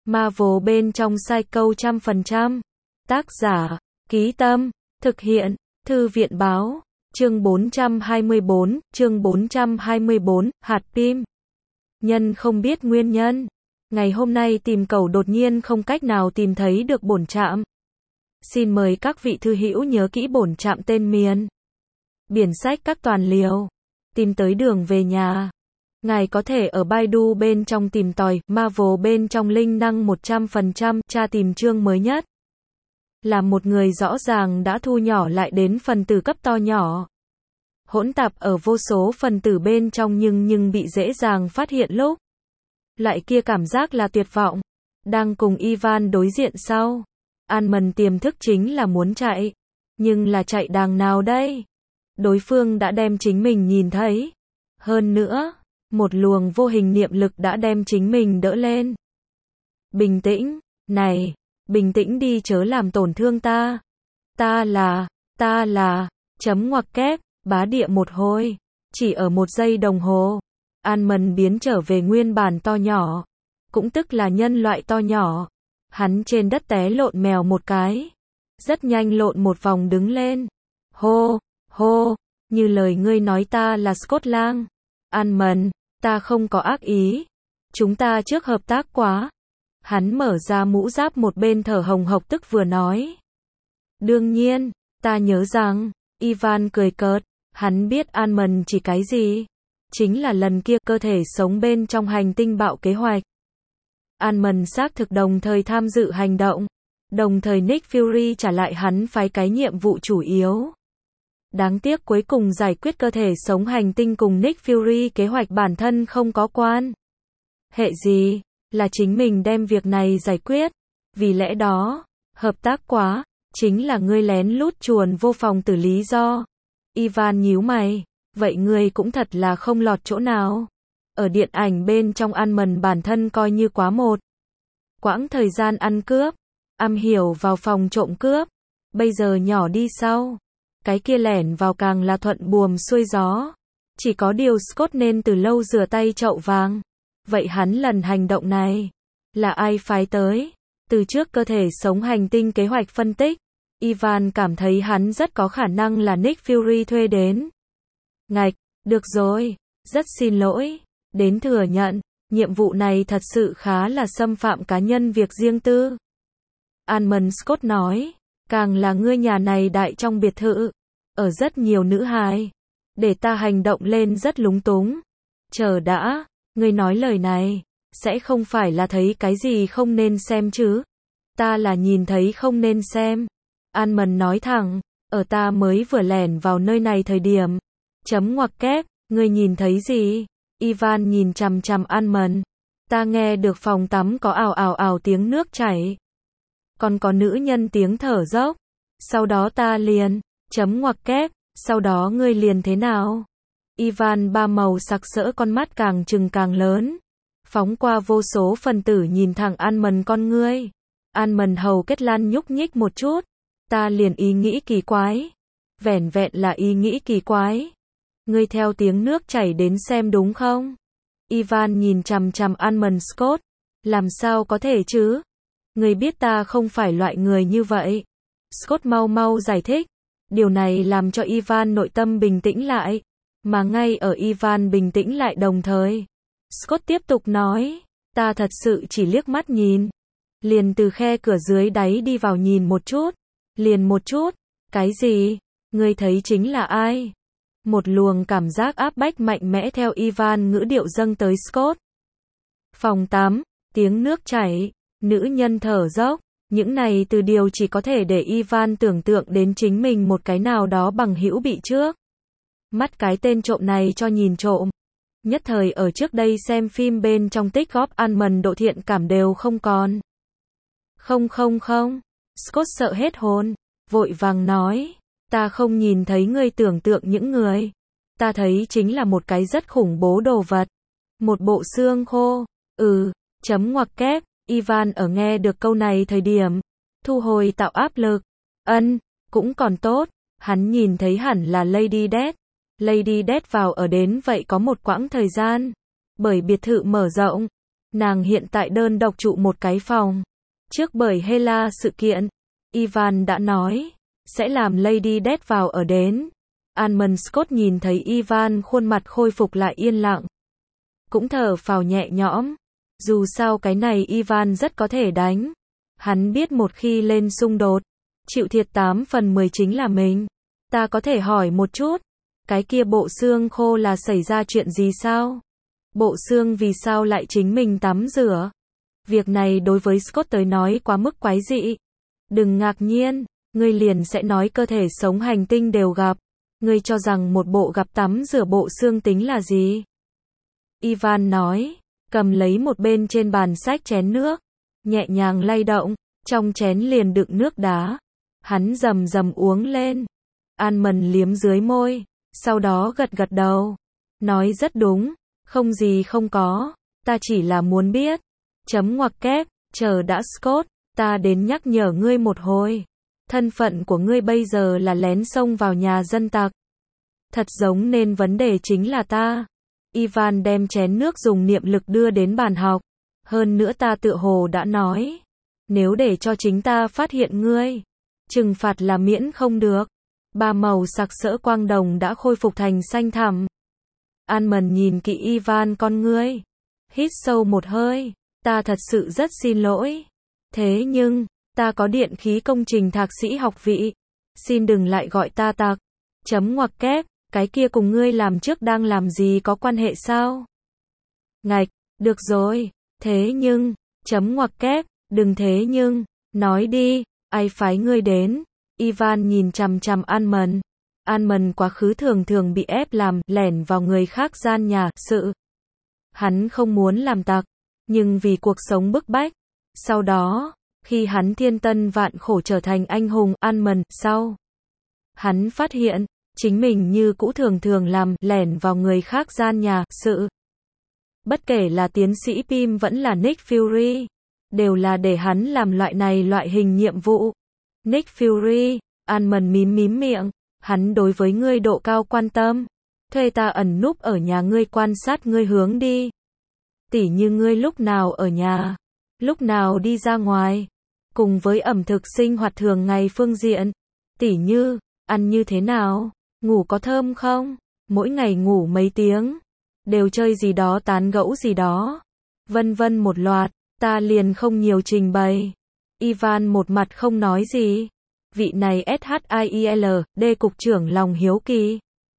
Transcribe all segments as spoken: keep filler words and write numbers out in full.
Marvel bên trong Psycho trăm phần trăm. Tác giả, Ký Tâm, thực hiện, Thư viện báo, chương bốn trăm hai mươi bốn, chương bốn trăm hai mươi bốn, hạt tim. Nhân không biết nguyên nhân. Ngày hôm nay tìm cầu đột nhiên không cách nào tìm thấy được bổn trạm. Xin mời các vị thư hữu nhớ kỹ bổn trạm tên miền. Biển sách các toàn liều. Tìm tới đường về nhà. Ngài có thể ở Baidu bên trong tìm tòi, Marvel bên trong linh năng một trăm phần trăm, tra tìm chương mới nhất. Là một người rõ ràng đã thu nhỏ lại đến phần tử cấp to nhỏ. Hỗn tạp ở vô số phần tử bên trong nhưng nhưng bị dễ dàng phát hiện lúc. Loại kia cảm giác là tuyệt vọng. Đang cùng Ivan đối diện sau. An-mần tiềm thức chính là muốn chạy. Nhưng là chạy đàng nào đây? Đối phương đã đem chính mình nhìn thấy. Hơn nữa, một luồng vô hình niệm lực đã đem chính mình đỡ lên. Bình tĩnh, này, bình tĩnh đi chớ làm tổn thương ta. Ta là, ta là, chấm ngoặc kép, bá địa một hồi. Chỉ ở một giây đồng hồ, An-mần biến trở về nguyên bản to nhỏ. Cũng tức là nhân loại to nhỏ. Hắn trên đất té lộn mèo một cái. Rất nhanh lộn một vòng đứng lên. Hô, hô, như lời ngươi nói ta là Scotland. An-mần, ta không có ác ý. Chúng ta trước hợp tác quá. Hắn mở ra mũ giáp một bên thở hồng hộc tức vừa nói. Đương nhiên, ta nhớ rằng, Ivan cười cợt, hắn biết An-mần chỉ cái gì? Chính là lần kia cơ thể sống bên trong hành tinh bạo kế hoạch. An-mần xác thực đồng thời tham dự hành động. Đồng thời Nick Fury trả lại hắn phái cái nhiệm vụ chủ yếu. Đáng tiếc cuối cùng giải quyết cơ thể sống hành tinh cùng Nick Fury kế hoạch bản thân không có quan hệ gì, là chính mình đem việc này giải quyết. Vì lẽ đó, hợp tác quá, chính là ngươi lén lút chuồn vô phòng tử lý do. Ivan nhíu mày, vậy ngươi cũng thật là không lọt chỗ nào. Ở điện ảnh bên trong An-mần bản thân coi như quá một quãng thời gian ăn cướp, am hiểu vào phòng trộm cướp, bây giờ nhỏ đi sau. Cái kia lẻn vào càng là thuận buồm xuôi gió. Chỉ có điều Scott nên từ lâu rửa tay chậu vàng. Vậy hắn lần hành động này, là ai phái tới? Từ trước cơ thể sống hành tinh kế hoạch phân tích, Ivan cảm thấy hắn rất có khả năng là Nick Fury thuê đến. Ngạch, được rồi, rất xin lỗi, đến thừa nhận, nhiệm vụ này thật sự khá là xâm phạm cá nhân việc riêng tư. An-mần Scott nói, càng là ngươi nhà này đại trong biệt thự, ở rất nhiều nữ hài, để ta hành động lên rất lúng túng. Chờ đã, ngươi nói lời này, sẽ không phải là thấy cái gì không nên xem chứ? Ta là nhìn thấy không nên xem. An-mần nói thẳng, ở ta mới vừa lẻn vào nơi này thời điểm. Chấm ngoặc kép, ngươi nhìn thấy gì? Ivan nhìn chằm chằm An-mần. Ta nghe được phòng tắm có ào ào ào tiếng nước chảy. Còn có nữ nhân tiếng thở dốc. Sau đó ta liền, chấm ngoặc kép, sau đó ngươi liền thế nào? Ivan ba màu sặc sỡ con mắt càng trừng càng lớn. Phóng qua vô số phần tử nhìn thẳng An-mần con ngươi. An-mần hầu kết lan nhúc nhích một chút. Ta liền ý nghĩ kỳ quái. Vẻn vẹn là ý nghĩ kỳ quái. Ngươi theo tiếng nước chảy đến xem đúng không? Ivan nhìn chằm chằm An-mần Scott. Làm sao có thể chứ? Ngươi biết ta không phải loại người như vậy. Scott mau mau giải thích. Điều này làm cho Ivan nội tâm bình tĩnh lại. Mà ngay ở Ivan bình tĩnh lại đồng thời, Scott tiếp tục nói, ta thật sự chỉ liếc mắt nhìn. Liền từ khe cửa dưới đáy đi vào nhìn một chút. Liền một chút. Cái gì? Ngươi thấy chính là ai? Một luồng cảm giác áp bách mạnh mẽ theo Ivan ngữ điệu dâng tới Scott. Phòng tắm, tiếng nước chảy, nữ nhân thở dốc. Những này từ điều chỉ có thể để Ivan tưởng tượng đến chính mình một cái nào đó bằng hữu bị trước mắt cái tên trộm này cho nhìn trộm. Nhất thời ở trước đây xem phim bên trong tích góp An-mần độ thiện cảm đều không còn. Không không không, Scott sợ hết hồn, vội vàng nói, ta không nhìn thấy ngươi tưởng tượng những người. Ta thấy chính là một cái rất khủng bố đồ vật. Một bộ xương khô, ừ, chấm ngoặc kép. Ivan ở nghe được câu này thời điểm, thu hồi tạo áp lực. Ân, cũng còn tốt, hắn nhìn thấy hẳn là Lady Death. Lady Death vào ở đến vậy có một quãng thời gian. Bởi biệt thự mở rộng, Nàng hiện tại đơn độc trụ một cái phòng. Trước bởi Hela sự kiện, Ivan đã nói, sẽ làm Lady Death vào ở đến. Armand Scott nhìn thấy Ivan khuôn mặt khôi phục lại yên lặng. Cũng thở phào nhẹ nhõm. Dù sao cái này Ivan rất có thể đánh. Hắn biết một khi lên xung đột, chịu thiệt tám phần mười chính là mình. Ta có thể hỏi một chút, cái kia bộ xương khô là xảy ra chuyện gì sao? Bộ xương vì sao lại chính mình tắm rửa? Việc này đối với Scott tới nói quá mức quái dị. Đừng ngạc nhiên, ngươi liền sẽ nói cơ thể sống hành tinh đều gặp. Ngươi cho rằng một bộ gặp tắm rửa bộ xương tính là gì? Ivan nói, cầm lấy một bên trên bàn sách chén nước, nhẹ nhàng lay động, trong chén liền đựng nước đá. Hắn rầm rầm uống lên. Armand liếm dưới môi, sau đó gật gật đầu. Nói rất đúng, không gì không có, ta chỉ là muốn biết. Chấm ngoặc kép, chờ đã Scott, ta đến nhắc nhở ngươi một hồi. Thân phận của ngươi bây giờ là lén xông vào nhà dân tặc. Thật giống nên vấn đề chính là ta. Ivan đem chén nước dùng niệm lực đưa đến bàn học. Hơn nữa ta tựa hồ đã nói, nếu để cho chính ta phát hiện ngươi, trừng phạt là miễn không được. Ba màu sặc sỡ quang đồng đã khôi phục thành xanh thẳm. Armand nhìn kỹ Ivan con ngươi, hít sâu một hơi, ta thật sự rất xin lỗi. Thế nhưng, ta có điện khí công trình thạc sĩ học vị, xin đừng lại gọi ta tặc. Chấm ngoặc kép, cái kia cùng ngươi làm trước đang làm gì có quan hệ sao? Ngạch, được rồi, thế nhưng, chấm ngoặc kép, đừng thế nhưng, nói đi, ai phái ngươi đến? Ivan nhìn chằm chằm Armand. Armand quá khứ thường thường bị ép làm, lẻn vào người khác gian nhà, sự. Hắn không muốn làm tặc, nhưng vì cuộc sống bức bách. Sau đó, khi hắn thiên tân vạn khổ trở thành anh hùng Armand, sau. Hắn phát hiện, chính mình như cũ thường thường làm, lẻn vào người khác gian nhà, sự. Bất kể là tiến sĩ Pym vẫn là Nick Fury, đều là để hắn làm loại này loại hình nhiệm vụ. Nick Fury, Armand mím mím miệng, hắn đối với ngươi độ cao quan tâm. Thuê ta ẩn núp ở nhà ngươi quan sát ngươi hướng đi. Tỉ như ngươi lúc nào ở nhà, lúc nào đi ra ngoài. Cùng với ẩm thực sinh hoạt thường ngày phương diện. Tỉ như, ăn như thế nào, ngủ có thơm không, mỗi ngày ngủ mấy tiếng, đều chơi gì đó tán gẫu gì đó. Vân vân một loạt, ta liền không nhiều trình bày. Ivan một mặt không nói gì. Vị này SHIELD, cục trưởng lòng hiếu kỳ.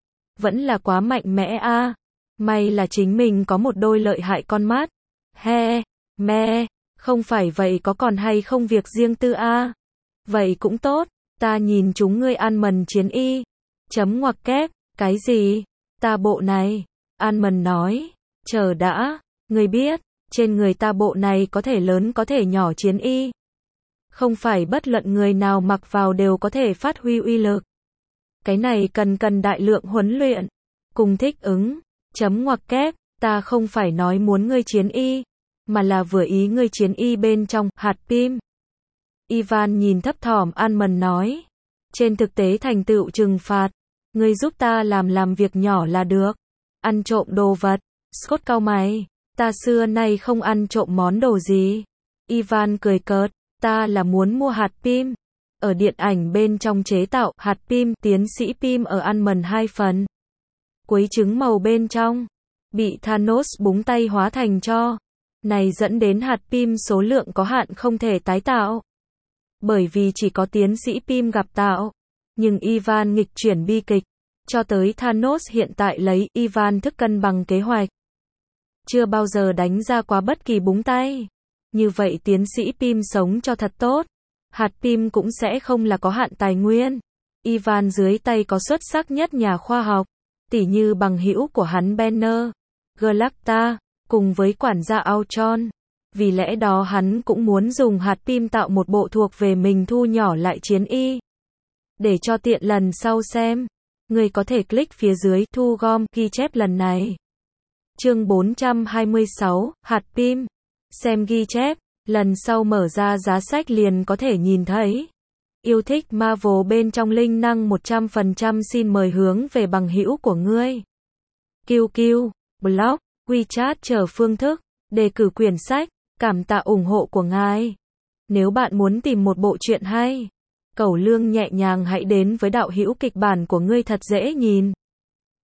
Vẫn là quá mạnh mẽ a. À. May là chính mình có một đôi lợi hại con mắt. He, me, không phải vậy có còn hay không việc riêng tư a. À. Vậy cũng tốt, ta nhìn chúng ngươi Armand chiến y. Chấm ngoặc kép, cái gì? Ta bộ này. Armand nói, chờ đã, ngươi biết, trên người ta bộ này có thể lớn có thể nhỏ chiến y. Không phải bất luận người nào mặc vào đều có thể phát huy uy lực. Cái này cần cần đại lượng huấn luyện, cùng thích ứng. Chấm ngoặc kép, ta không phải nói muốn ngươi chiến y, mà là vừa ý ngươi chiến y bên trong, hạt Pym. Ivan nhìn thấp thỏm Armand nói, trên thực tế thành tựu trừng phạt, ngươi giúp ta làm làm việc nhỏ là được. Ăn trộm đồ vật. Scott cau mày, ta xưa nay không ăn trộm món đồ gì. Ivan cười cợt, ta là muốn mua hạt Pym. Ở điện ảnh bên trong chế tạo hạt Pym, tiến sĩ Pym ở Armand hai phần. Quấy trứng màu bên trong, bị Thanos búng tay hóa thành tro. Này dẫn đến hạt Pym số lượng có hạn không thể tái tạo. Bởi vì chỉ có tiến sĩ Pym gặp tạo. Nhưng Ivan nghịch chuyển bi kịch. Cho tới Thanos hiện tại lấy Ivan thức cân bằng kế hoạch. Chưa bao giờ đánh ra quá bất kỳ búng tay. Như vậy tiến sĩ Pym sống cho thật tốt. Hạt Pym cũng sẽ không là có hạn tài nguyên. Ivan dưới tay có xuất sắc nhất nhà khoa học. Tỉ như bằng hữu của hắn Banner, Galacta, cùng với quản gia Ultron. Vì lẽ đó hắn cũng muốn dùng hạt Pym tạo một bộ thuộc về mình thu nhỏ lại chiến y. Để cho tiện lần sau xem. Người có thể click phía dưới thu gom ghi chép lần này. Chương bốn trăm hai mươi sáu, hạt Pym. Xem ghi chép, lần sau mở ra giá sách liền có thể nhìn thấy. Yêu thích Marvel bên trong linh năng một trăm phần trăm xin mời hướng về bằng hữu của ngươi. Q Q, blog, WeChat chờ phương thức. đề cử quyển sách, cảm tạ ủng hộ của ngài. Nếu bạn muốn tìm một bộ truyện hay, cẩu lương nhẹ nhàng hãy đến với đạo hữu kịch bản của ngươi thật dễ nhìn.